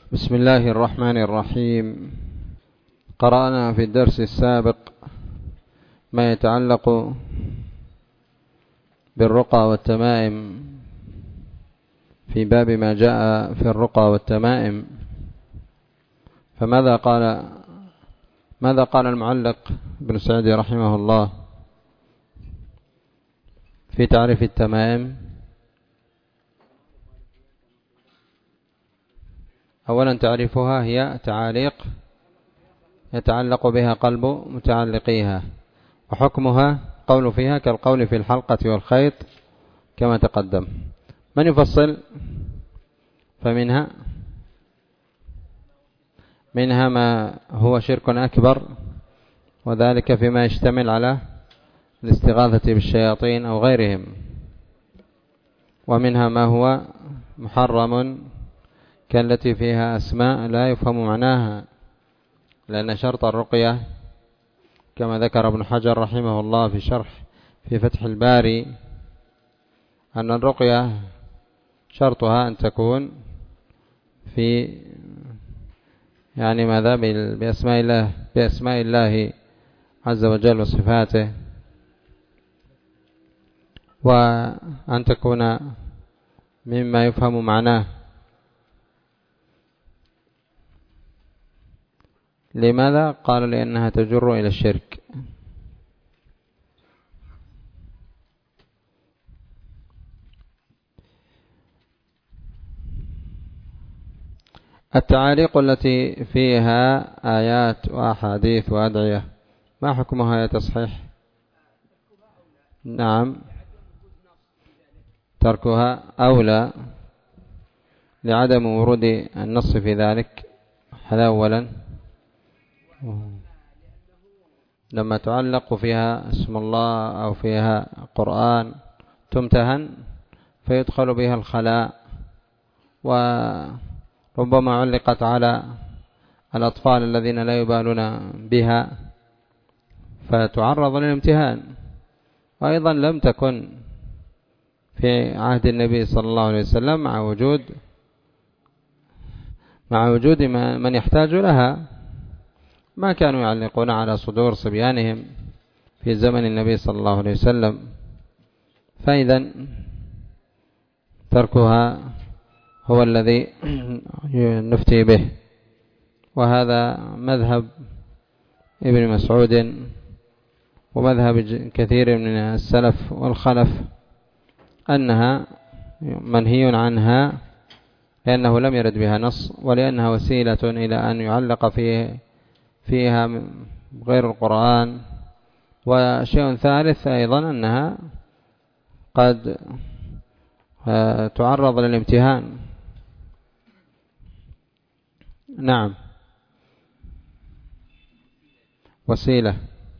بسم الله الرحمن الرحيم. قرأنا في الدرس السابق ما يتعلق بالرقى والتمائم في باب ما جاء في الرقى والتمائم. فماذا قال المعلق ابن سعدي رحمه الله في تعريف التمائم؟ أولا تعريفها هي تعاليق يتعلق بها قلب متعلقيها، وحكمها قول فيها كالقول في الحلقة والخيط كما تقدم. من يفصل؟ فمنها ما هو شرك أكبر، وذلك فيما يشتمل على الاستغاثة بالشياطين أو غيرهم، ومنها ما هو محرم كالتي فيها أسماء لا يفهم معناها، لأن شرط الرقية كما ذكر ابن حجر رحمه الله في شرح في فتح الباري أن الرقية شرطها أن تكون في ماذا بأسماء الله عز وجل وصفاته، وأن تكون مما يفهم معناه. لماذا؟ قال لأنها تجر إلى الشرك. التعاليق التي فيها آيات وأحاديث وأدعية ما حكمها يا تصحيح؟ نعم، تركها أولى لعدم ورود النص في ذلك. هذا أولا. لما تعلق فيها اسم الله أو فيها قرآن تمتهن فيدخل بها الخلاء، وربما علقت على الأطفال الذين لا يبالون بها فتعرض للامتهان. وأيضا لم تكن في عهد النبي صلى الله عليه وسلم مع وجود من يحتاج لها، ما كانوا يعلقون على صدور صبيانهم في زمن النبي صلى الله عليه وسلم، فإذا تركها هو الذي نفتي به. وهذا مذهب ابن مسعود ومذهب كثير من السلف والخلف أنها منهي عنها، لأنه لم يرد بها نص، ولأنها وسيلة إلى أن يعلق فيها غير القرآن. وشيء ثالث أيضا أنها قد تعرض للامتهان. نعم، وسيلة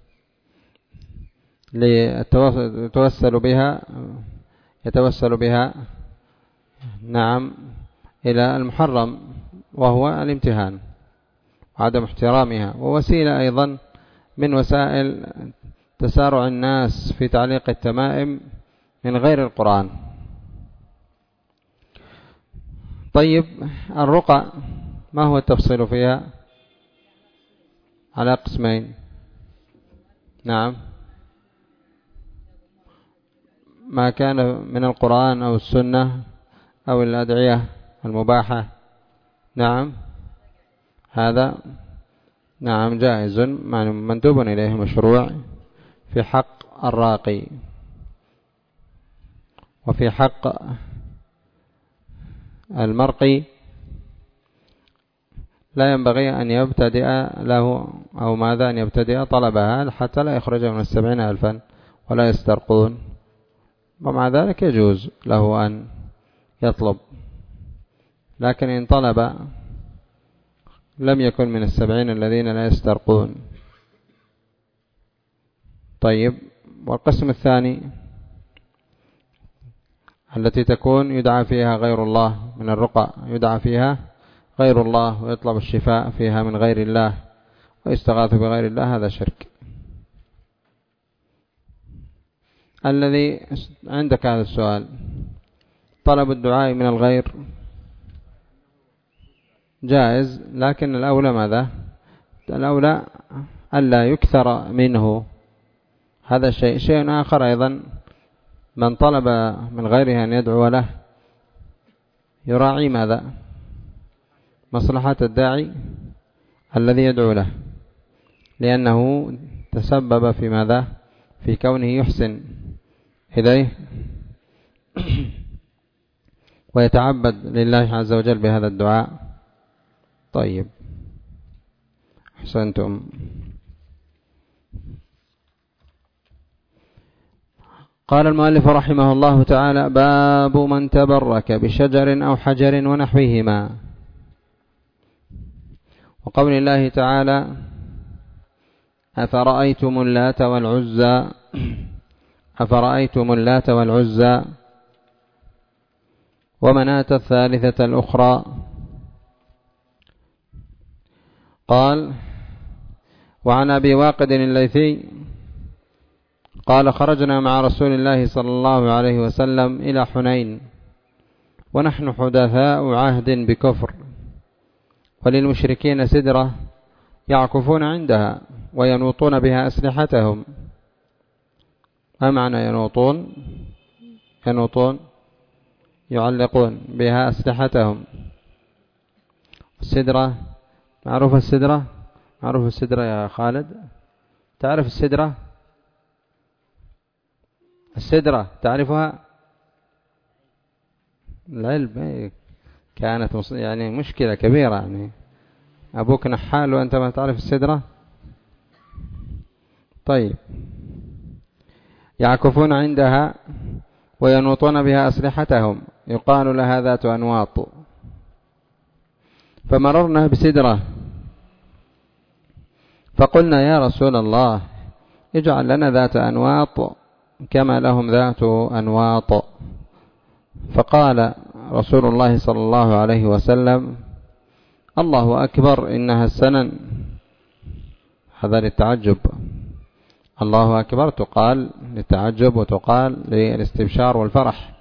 يتوسل بها نعم إلى المحرم وهو الامتهان وعدم احترامها، ووسيلة أيضا من وسائل تسارع الناس في تعليق التمائم من غير القرآن. طيب، الرقى ما هو التفصيل فيها؟ على قسمين. نعم، ما كان من القرآن أو السنة أو الأدعية المباحة. نعم، هذا نعم جائز مندوب إليه مشروع في حق الراقي. وفي حق المرقي لا ينبغي أن يبتدئ له أو ماذا أن يبتدئ طلبها حتى لا يخرج من 70,000 ولا يسترقون، ومع ذلك يجوز له أن يطلب، لكن إن طلب لم يكن من 70 الذين لا يسترقون. طيب، والقسم الثاني التي تكون يدعى فيها غير الله من الرقى، يدعى فيها غير الله ويطلب الشفاء فيها من غير الله ويستغاث بغير الله، هذا شرك. الذي عندك هذا السؤال، طلب الدعاء من الغير جائز، لكن الأولى ماذا؟ الأولى ألا يكثر منه. هذا شيء آخر أيضا، من طلب من غيره أن يدعو له يراعي ماذا؟ مصلحة الداعي الذي يدعو له، لأنه تسبب في ماذا؟ في كونه يحسن إليه ويتعبد لله عز وجل بهذا الدعاء. طيب، أحسنتم. قال المؤلف رحمه الله تعالى: باب من تبرك بشجر أو حجر ونحوهما. وقول الله تعالى: أفرأيتم اللات والعزى أفرأيتم اللات والعزى ومناة الثالثة الأخرى. قال: وعن أبي واقد الليثي قال: خرجنا مع رسول الله صلى الله عليه وسلم إلى حنين ونحن حدثاء عهد بكفر، وللمشركين سدرة يعكفون عندها وينوطون بها أسلحتهم. ما معنى ينوطون؟ ينوطون يعلقون بها أسلحتهم. السدرة معروف، السدرة معروف، السدرة يا خالد، تعرف السدرة؟ السدرة تعرفها؟ العلم كانت يعني مشكلة كبيرة، يعني أبوك نحال وأنت ما تعرف السدرة؟ طيب، يعكفون عندها وينوطون بها أسلحتهم، يقال لها ذات أنواط. فمررنا بسدرة فقلنا: يا رسول الله، اجعل لنا ذات أنواط كما لهم ذات أنواط. فقال رسول الله صلى الله عليه وسلم: الله أكبر، إنها السنن. هذا للتعجب، الله أكبر تقال للتعجب وتقال للاستبشار والفرح.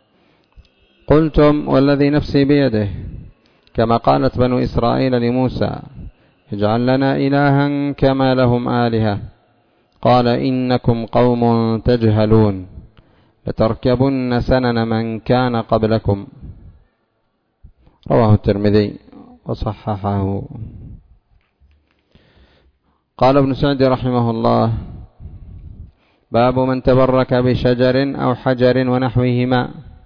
قلتم: والذي نفسي بيده، كما قالت بنو إسرائيل لموسى: اجعل لنا إلها كما لهم آلهة. قال: إنكم قوم تجهلون، لتركبن سنن من كان قبلكم. رواه الترمذي وصححه. قال ابن سعد رحمه الله: باب من تبرك بشجر أو حجر ونحوهما،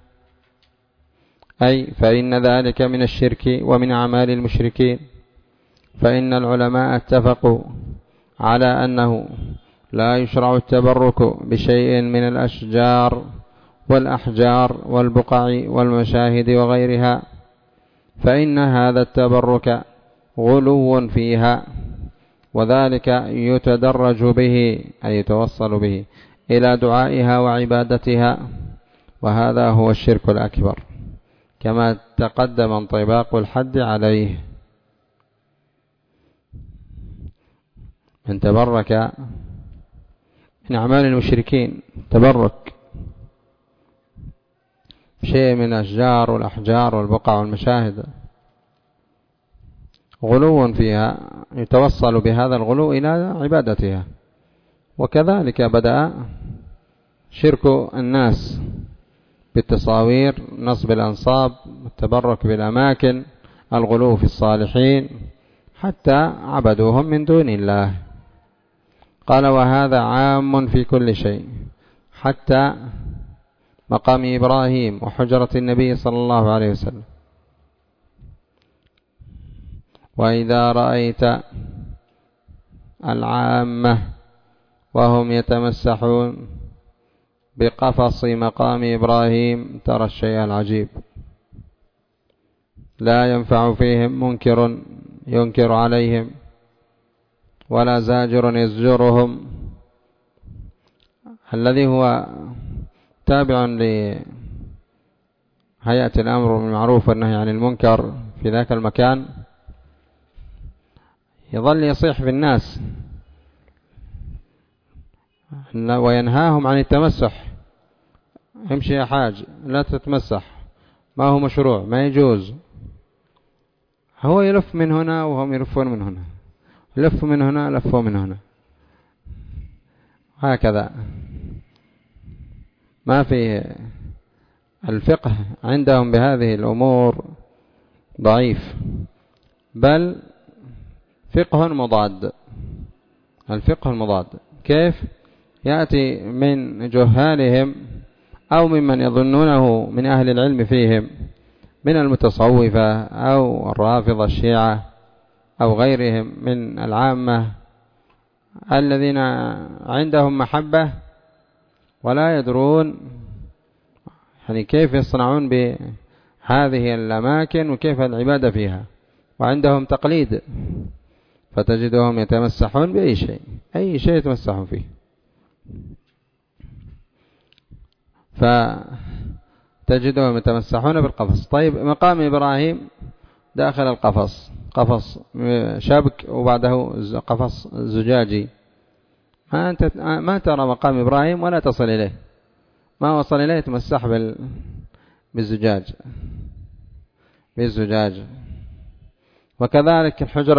أي فإن ذلك من الشرك ومن أعمال المشركين. فإن العلماء اتفقوا على أنه لا يشرع التبرك بشيء من الأشجار والأحجار والبقع والمشاهد وغيرها، فإن هذا التبرك غلو فيها، وذلك يتدرج به أي يتوصل به إلى دعائها وعبادتها، وهذا هو الشرك الأكبر، كما تقدم انطباق الحد عليه. من تبرك من أعمال المشركين تبرك شيء من الأشجار والأحجار والبقع والمشاهد، غلو فيها يتوصل بهذا الغلو إلى عبادتها. وكذلك بدأ شرك الناس بالتصاوير، نصب الأنصاب، التبرك بالأماكن، الغلو في الصالحين، حتى عبدوهم من دون الله. قال: وهذا عام في كل شيء، حتى مقام إبراهيم وحجرة النبي صلى الله عليه وسلم. وإذا رأيت العامة وهم يتمسحون بقفص مقام إبراهيم ترى الشيء العجيب، لا ينفع فيهم منكر ينكر عليهم ولا زاجر يزجرهم. الذي هو تابع لهيئة الأمر بالمعروف والنهي عن المنكر في ذاك المكان يظل يصيح في الناس وينهاهم عن التمسح. امشي يا حاج، لا تتمسح، ما هو مشروع، ما يجوز. هو يلف من هنا وهم يلفون من هنا، لف من هنا لفوا من هنا، هكذا. ما في الفقه عندهم بهذه الأمور ضعيف، بل فقه مضاد. الفقه المضاد كيف؟ يأتي من جهالهم أو ممن يظنونه من أهل العلم فيهم من المتصوفة أو الرافضة الشيعة أو غيرهم من العامة الذين عندهم محبة ولا يدرون يعني كيف يصنعون بهذه الأماكن وكيف العبادة فيها، وعندهم تقليد، فتجدهم يتمسحون بأي شيء، أي شيء يتمسحون فيه. فتجدهم يتمسحون بالقفص. طيب مقام إبراهيم داخل القفص، قفص شبك وبعده قفص زجاجي، أنت ما ترى مقام إبراهيم ولا تصل إليه، ما وصل إليه يتمسح بالزجاج. وكذلك الحجرة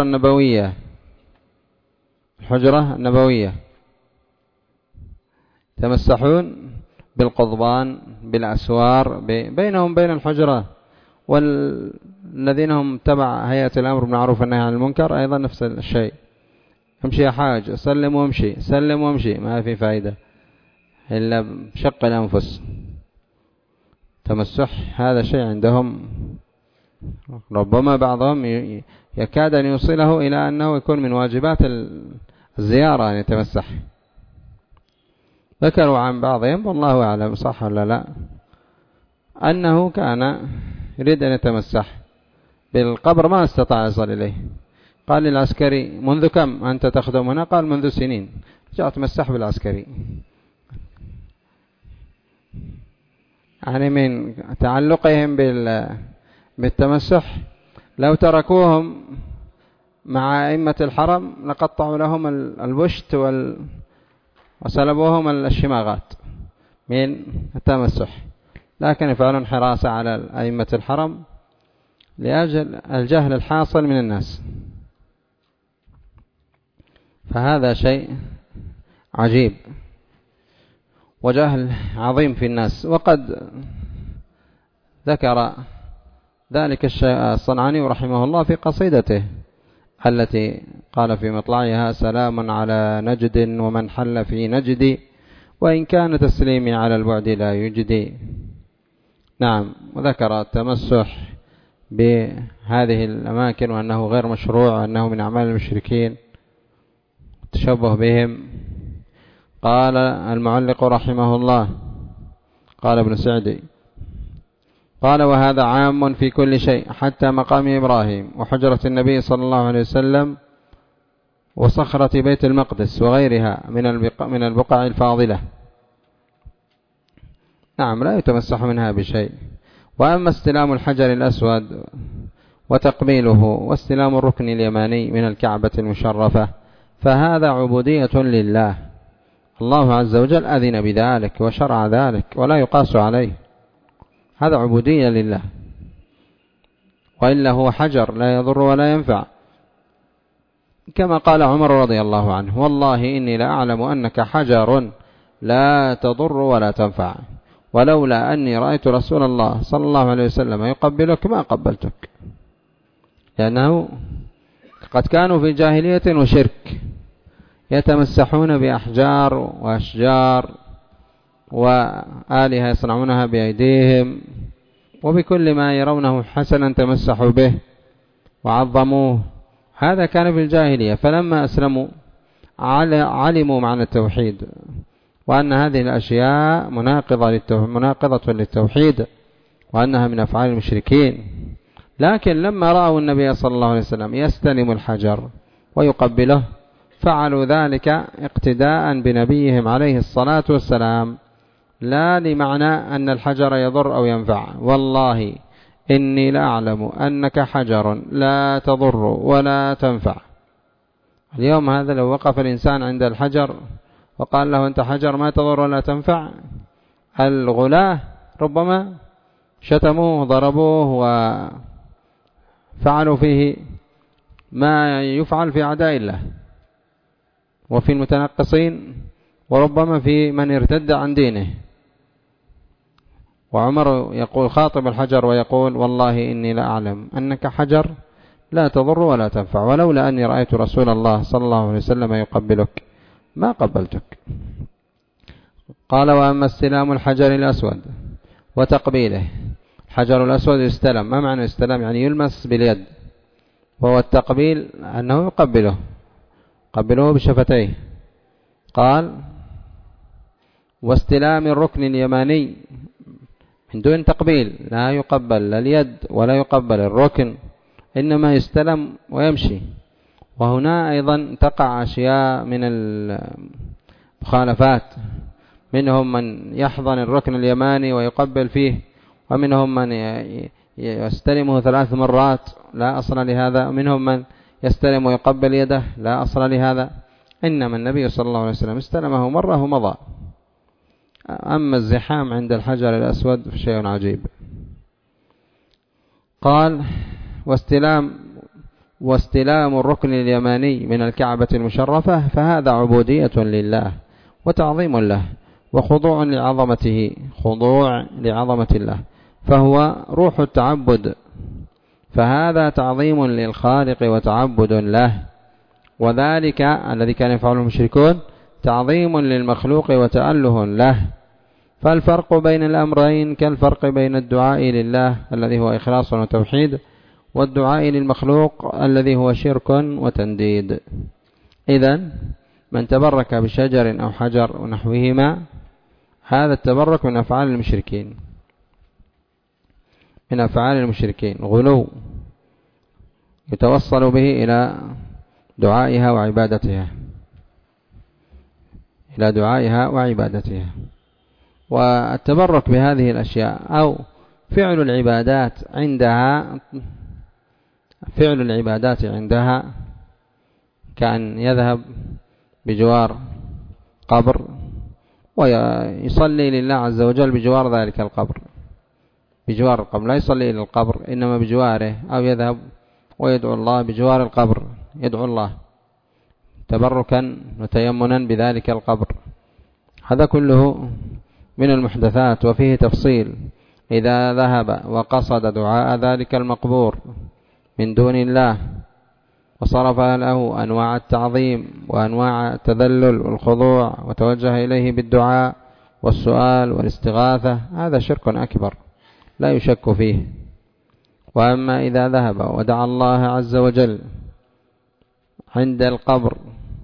النبوية تمسحون بالقضبان بالأسوار بينهم بين الحجرة، والذين هم تبع هيئة الأمر بالمعروف والنهي عن المنكر أيضا نفس الشيء. امشي يا حاج، سلم وامشي، سلم وامشي، ما في فائدة إلا بشق الأنفس. تمسح هذا شيء عندهم ربما بعضهم يكاد أن يوصله إلى أنه يكون من واجبات الزيارة أن يتمسح. ذكروا عن بعضهم والله أعلم صح ولا لا أنه كان يريد أن يتمسح بالقبر ما استطاع يصل إليه، قال للعسكري منذ كم أنت تخدم هنا؟ قال منذ سنين. جاء تمسح بالعسكري، يعني من تعلقهم بالتمسح لو تركوهم مع أئمة الحرم لقطعوا لهم البشت وسلبوهم الشماغات من التمسح، لكن يفعلون حراسة على أئمة الحرم لأجل الجهل الحاصل من الناس. فهذا شيء عجيب وجهل عظيم في الناس. وقد ذكر ذلك الصنعاني رحمه الله في قصيدته التي قال في مطلعها سلام على نجد ومن حل في نجدي وإن كان تسليمي على البعد لا يجدي. نعم، وذكر التمسح بهذه الأماكن وأنه غير مشروع وأنه من أعمال المشركين التشبه بهم. قال المعلق رحمه الله قال ابن سعدي قال وهذا عام في كل شيء حتى مقام إبراهيم وحجرة النبي صلى الله عليه وسلم وصخرة بيت المقدس وغيرها من البقع الفاضلة. نعم، لا يتمسح منها بشيء. وأما استلام الحجر الأسود وتقبيله واستلام الركن اليماني من الكعبة المشرفة فهذا عبودية لله، الله عز وجل أذن بذلك وشرع ذلك ولا يقاس عليه، هذا عبودية لله، وإلا هو حجر لا يضر ولا ينفع، كما قال عمر رضي الله عنه والله إني لأعلم أنك حجر لا تضر ولا تنفع، ولولا أني رأيت رسول الله صلى الله عليه وسلم يقبلك ما قبلتك، لأنه قد كانوا في جاهلية وشرك يتمسحون بأحجار وأشجار وآلهة يصنعونها بأيديهم وبكل ما يرونه حسنا تمسحوا به وعظموه. هذا كان في الجاهلية، فلما أسلموا علموا معنى التوحيد وأن هذه الأشياء مناقضة للتوحيد وأنها من أفعال المشركين. لكن لما رأوا النبي صلى الله عليه وسلم يستلم الحجر ويقبله فعلوا ذلك اقتداء بنبيهم عليه الصلاة والسلام، لا لمعنى أن الحجر يضر أو ينفع. والله إني لأعلم أنك حجر لا تضر ولا تنفع. اليوم هذا لو وقف الإنسان عند الحجر وقال له أنت حجر ما تضر ولا تنفع، الغلاة ربما شتموه ضربوه فعلوا فيه ما يفعل في أعداء الله وفي المتنقصين، وربما في من ارتد عن دينه. وعمر يقول خاطب الحجر ويقول والله إني لا أعلم أنك حجر لا تضر ولا تنفع، ولولا أني رأيت رسول الله صلى الله عليه وسلم يقبلك ما قبلتك. قال وأما استلام الحجر الأسود وتقبيله. الحجر الأسود يستلم، ما معنى يستلم؟ يعني يلمس باليد، وهو التقبيل أنه يقبله بشفتيه. قال واستلام الركن اليماني من دون تقبيل، لا يقبل اليد ولا يقبل الركن، إنما يستلم ويمشي. وهنا أيضا تقع أشياء من المخالفات، منهم من يحضن الركن اليماني ويقبل فيه، ومنهم من يستلمه 3 مرات لا أصل لهذا، ومنهم من يستلم ويقبل يده لا أصل لهذا. إنما النبي صلى الله عليه وسلم استلمه مرة ومضى. أما الزحام عند الحجر الأسود فشيء عجيب. قال واستلام الركن اليماني من الكعبة المشرفة، فهذا عبودية لله وتعظيم له وخضوع لعظمته، خضوع لعظمة الله، فهو روح التعبد، فهذا تعظيم للخالق وتعبد له. وذلك الذي كان يفعله المشركون تعظيم للمخلوق وتأله له. فالفرق بين الأمرين كالفرق بين الدعاء لله الذي هو إخلاص وتوحيد، والدعاء للمخلوق الذي هو شرك وتنديد. إذن من تبرك بشجر أو حجر ونحوهما، هذا التبرك من أفعال المشركين، من أفعال المشركين، غلو يتوصل به إلى دعائها وعبادتها، إلى دعائها وعبادتها. والتبرك بهذه الأشياء أو فعل العبادات عندها كأن يذهب بجوار قبر ويصلي لله عز وجل بجوار ذلك القبر، بجوار القبر، لا يصلي إلى القبر إنما بجواره، أو يذهب ويدعو الله بجوار القبر، يدعو الله تبركا وتيمنا بذلك القبر. هذا كله من المحدثات، وفيه تفصيل. إذا ذهب وقصد دعاء ذلك المقبور من دون الله وصرف له أنواع التعظيم وأنواع التذلل والخضوع وتوجه إليه بالدعاء والسؤال والاستغاثة، هذا شرك أكبر لا يشك فيه. وأما إذا ذهب ودعا الله عز وجل عند القبر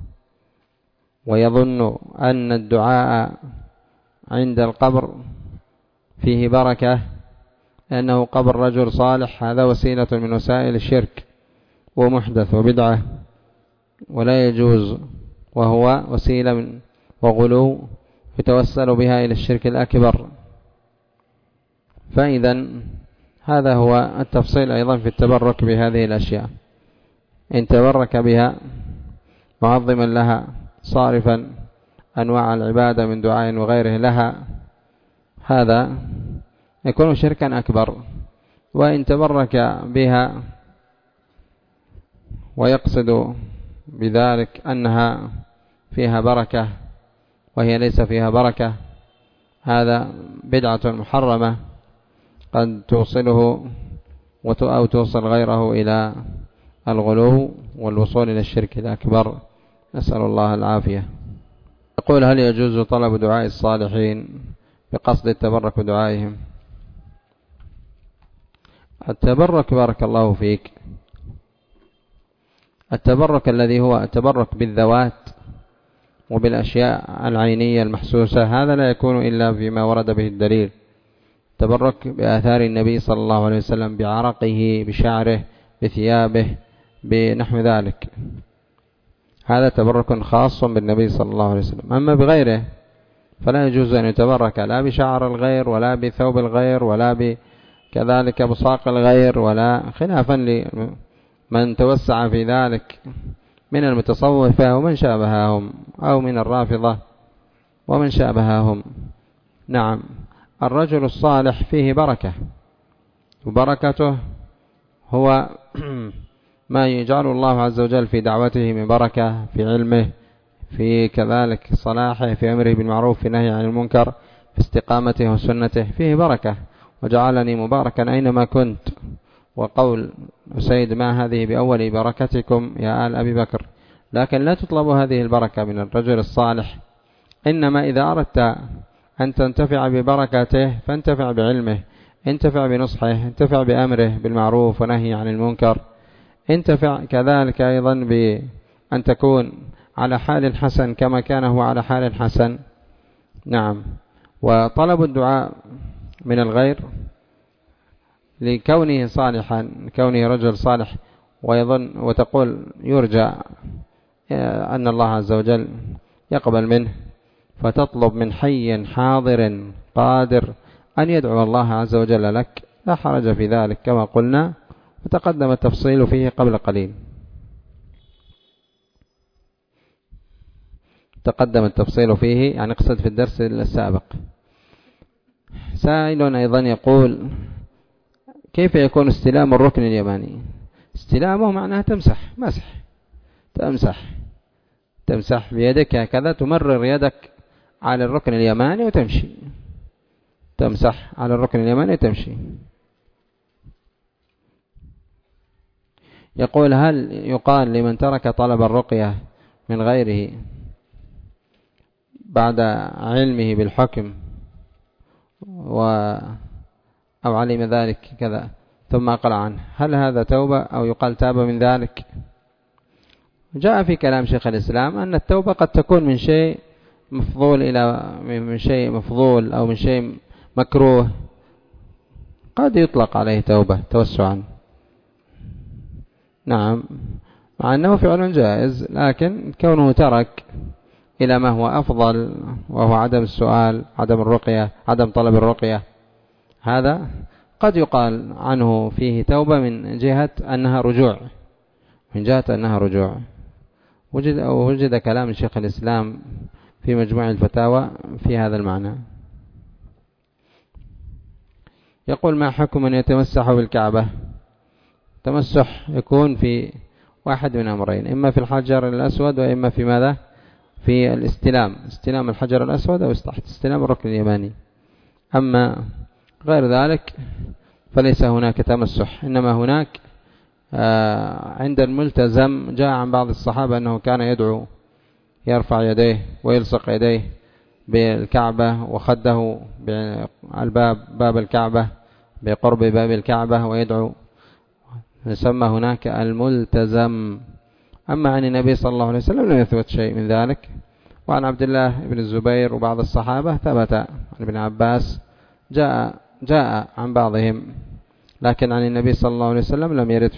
ويظن أن الدعاء عند القبر فيه بركة لأنه قبر رجل صالح، هذا وسيلة من وسائل الشرك ومحدث وبدعة ولا يجوز، وهو وسيلة من وغلو يتوسل بها إلى الشرك الأكبر. فإذا هذا هو التفصيل أيضا في التبرك بهذه الأشياء. إن تبرك بها معظما لها صارفا أنواع العبادة من دعاء وغيره لها، هذا يكون شركا أكبر. وإن تبرك بها ويقصد بذلك أنها فيها بركة وهي ليس فيها بركة، هذا بدعة محرمة قد توصله أو توصل غيره إلى الغلو والوصول إلى الشرك الأكبر، نسأل الله العافية. يقول هل يجوز طلب دعاء الصالحين بقصد التبرك بدعائهم؟ التبرك بارك الله فيك، التبرك الذي هو التبرك بالذوات وبالأشياء العينية المحسوسة، هذا لا يكون إلا فيما ورد به الدليل. التبرك بآثار النبي صلى الله عليه وسلم، بعرقه، بشعره، بثيابه، بنحو ذلك، هذا تبرك خاص بالنبي صلى الله عليه وسلم. أما بغيره فلا يجوز أن يتبرك لا بشعر الغير ولا بثوب الغير ولا كذلك بصاق الغير، ولا خلافا لمن توسع في ذلك من المتصوفة ومن شابههم، أو من الرافضة ومن شابههم. نعم، الرجل الصالح فيه بركة، وبركته هو ما يجعل الله عز وجل في دعوته من بركة، في علمه، في كذلك صلاحه، في أمره بالمعروف، في نهي عن المنكر، في استقامته وسنته، فيه بركة. وجعلني مباركا أينما كنت. وقول سيد ما هذه بأول بركتكم يا آل أبي بكر. لكن لا تطلب هذه البركة من الرجل الصالح، إنما إذا أردت أن تنتفع ببركته فانتفع بعلمه، انتفع بنصحه، انتفع بأمره بالمعروف ونهي عن المنكر، انتفع كذلك أيضا بأن تكون على حال حسن كما كان هو على حال حسن. نعم. وطلب الدعاء من الغير لكونه صالحا، كونه رجل صالح، ويظن وتقول يرجى أن الله عز وجل يقبل منه، فتطلب من حي حاضر قادر أن يدعو الله عز وجل لك، لا حرج في ذلك كما قلنا، وتقدم التفصيل فيه قبل قليل. تقدم التفصيل فيه، يعني اقصد في الدرس السابق. سائل أيضا يقول: كيف يكون استلام الركن اليماني؟ استلامه معناه تمسح تمسح بيدك هكذا، تمرر يدك على الركن اليماني وتمشي، تمسح على الركن اليماني وتمشي. يقول: هل يقال لمن ترك طلب الرقية من غيره بعد علمه بالحكم أو علم ذلك كذا ثم أقلع عنه، هل هذا توبة أو يقال تاب من ذلك؟ جاء في كلام شيخ الإسلام أن التوبة قد تكون من شيء مفضول إلى من شيء مفضول أو من شيء مكروه، قد يطلق عليه توبة توسعا. نعم، مع أنه فعل جائز، لكن كونه ترك إلى ما هو أفضل وهو عدم السؤال، عدم الرقية، عدم طلب الرقية، هذا قد يقال عنه فيه توبة من جهة أنها رجوع. وجد كلام شيخ الإسلام في مجموع الفتاوى في هذا المعنى. يقول: ما حكم من يتمسح بالكعبة؟ تمسح يكون في واحد من أمرين، إما في الحجر الأسود وإما في ماذا؟ في استلام الحجر الأسود أو استلام الركن اليماني. أما غير ذلك فليس هناك تمسح، إنما هناك عند الملتزم جاء عن بعض الصحابة أنه كان يدعو، يرفع يديه ويلصق يديه بالكعبة وخده باب الكعبة بقرب باب الكعبة ويدعو، يسمى هناك الملتزم. أما عن النبي صلى الله عليه وسلم لم يثبت شيء من ذلك. وعن عبد الله بن الزبير وبعض الصحابة ثبت، عن ابن عباس جاء عن بعضهم، لكن عن النبي صلى الله عليه وسلم لم يرد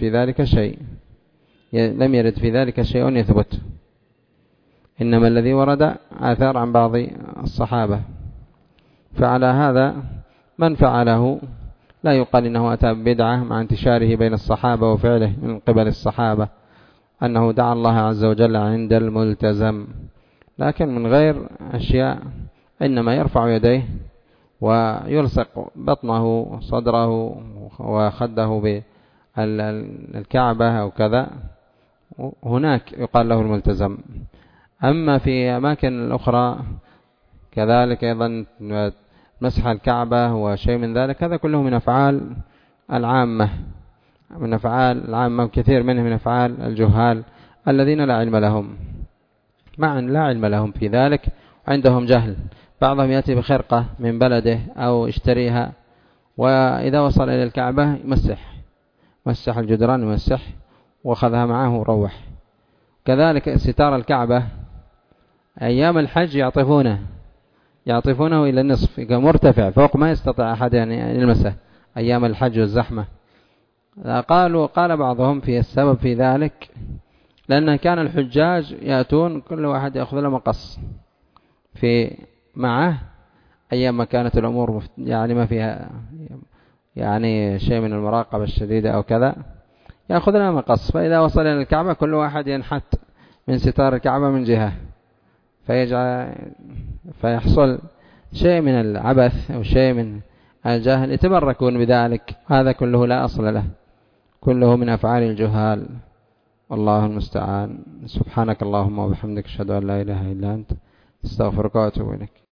في ذلك شيء يثبت، إنما الذي ورد آثار عن بعض الصحابة. فعلى هذا من فعله لا يقال إنه أتى ببدعة، مع انتشاره بين الصحابة وفعله من قبل الصحابة أنه دعا الله عز وجل عند الملتزم، لكن من غير أشياء، إنما يرفع يديه ويلصق بطنه صدره وخده بالكعبة أو كذا، هناك يقال له الملتزم. أما في أماكن الأخرى كذلك أيضا مسح الكعبة وشيء من ذلك، هذا كله من أفعال العامة، وكثير منه من أفعال الجهال الذين لا علم لهم في ذلك، عندهم جهل. بعضهم يأتي بخرقة من بلده أو اشتريها، وإذا وصل إلى الكعبة مسح الجدران، يمسح وأخذها معه وروح. كذلك ستار الكعبة أيام الحج يعطفونه إلى النصف، مرتفع فوق ما يستطيع أحد أن يلمسه أيام الحج والزحمة. قال بعضهم في السبب في ذلك لأن كان الحجاج يأتون كل واحد يأخذ له مقص في معه، أيام ما كانت الأمور يعني ما فيها يعني شيء من المراقبة الشديدة أو كذا، يأخذ له مقص، فإذا وصل إلى الكعبة كل واحد ينحت من ستار الكعبة من جهة، فيحصل شيء من العبث أو شيء من الجهل، يتبركون بذلك. هذا كله لا أصل له، كله من أفعال الجهال، والله المستعان. سبحانك اللهم وبحمدك، أشهد أن لا إله إلا أنت، استغفرك وأتوب إليك.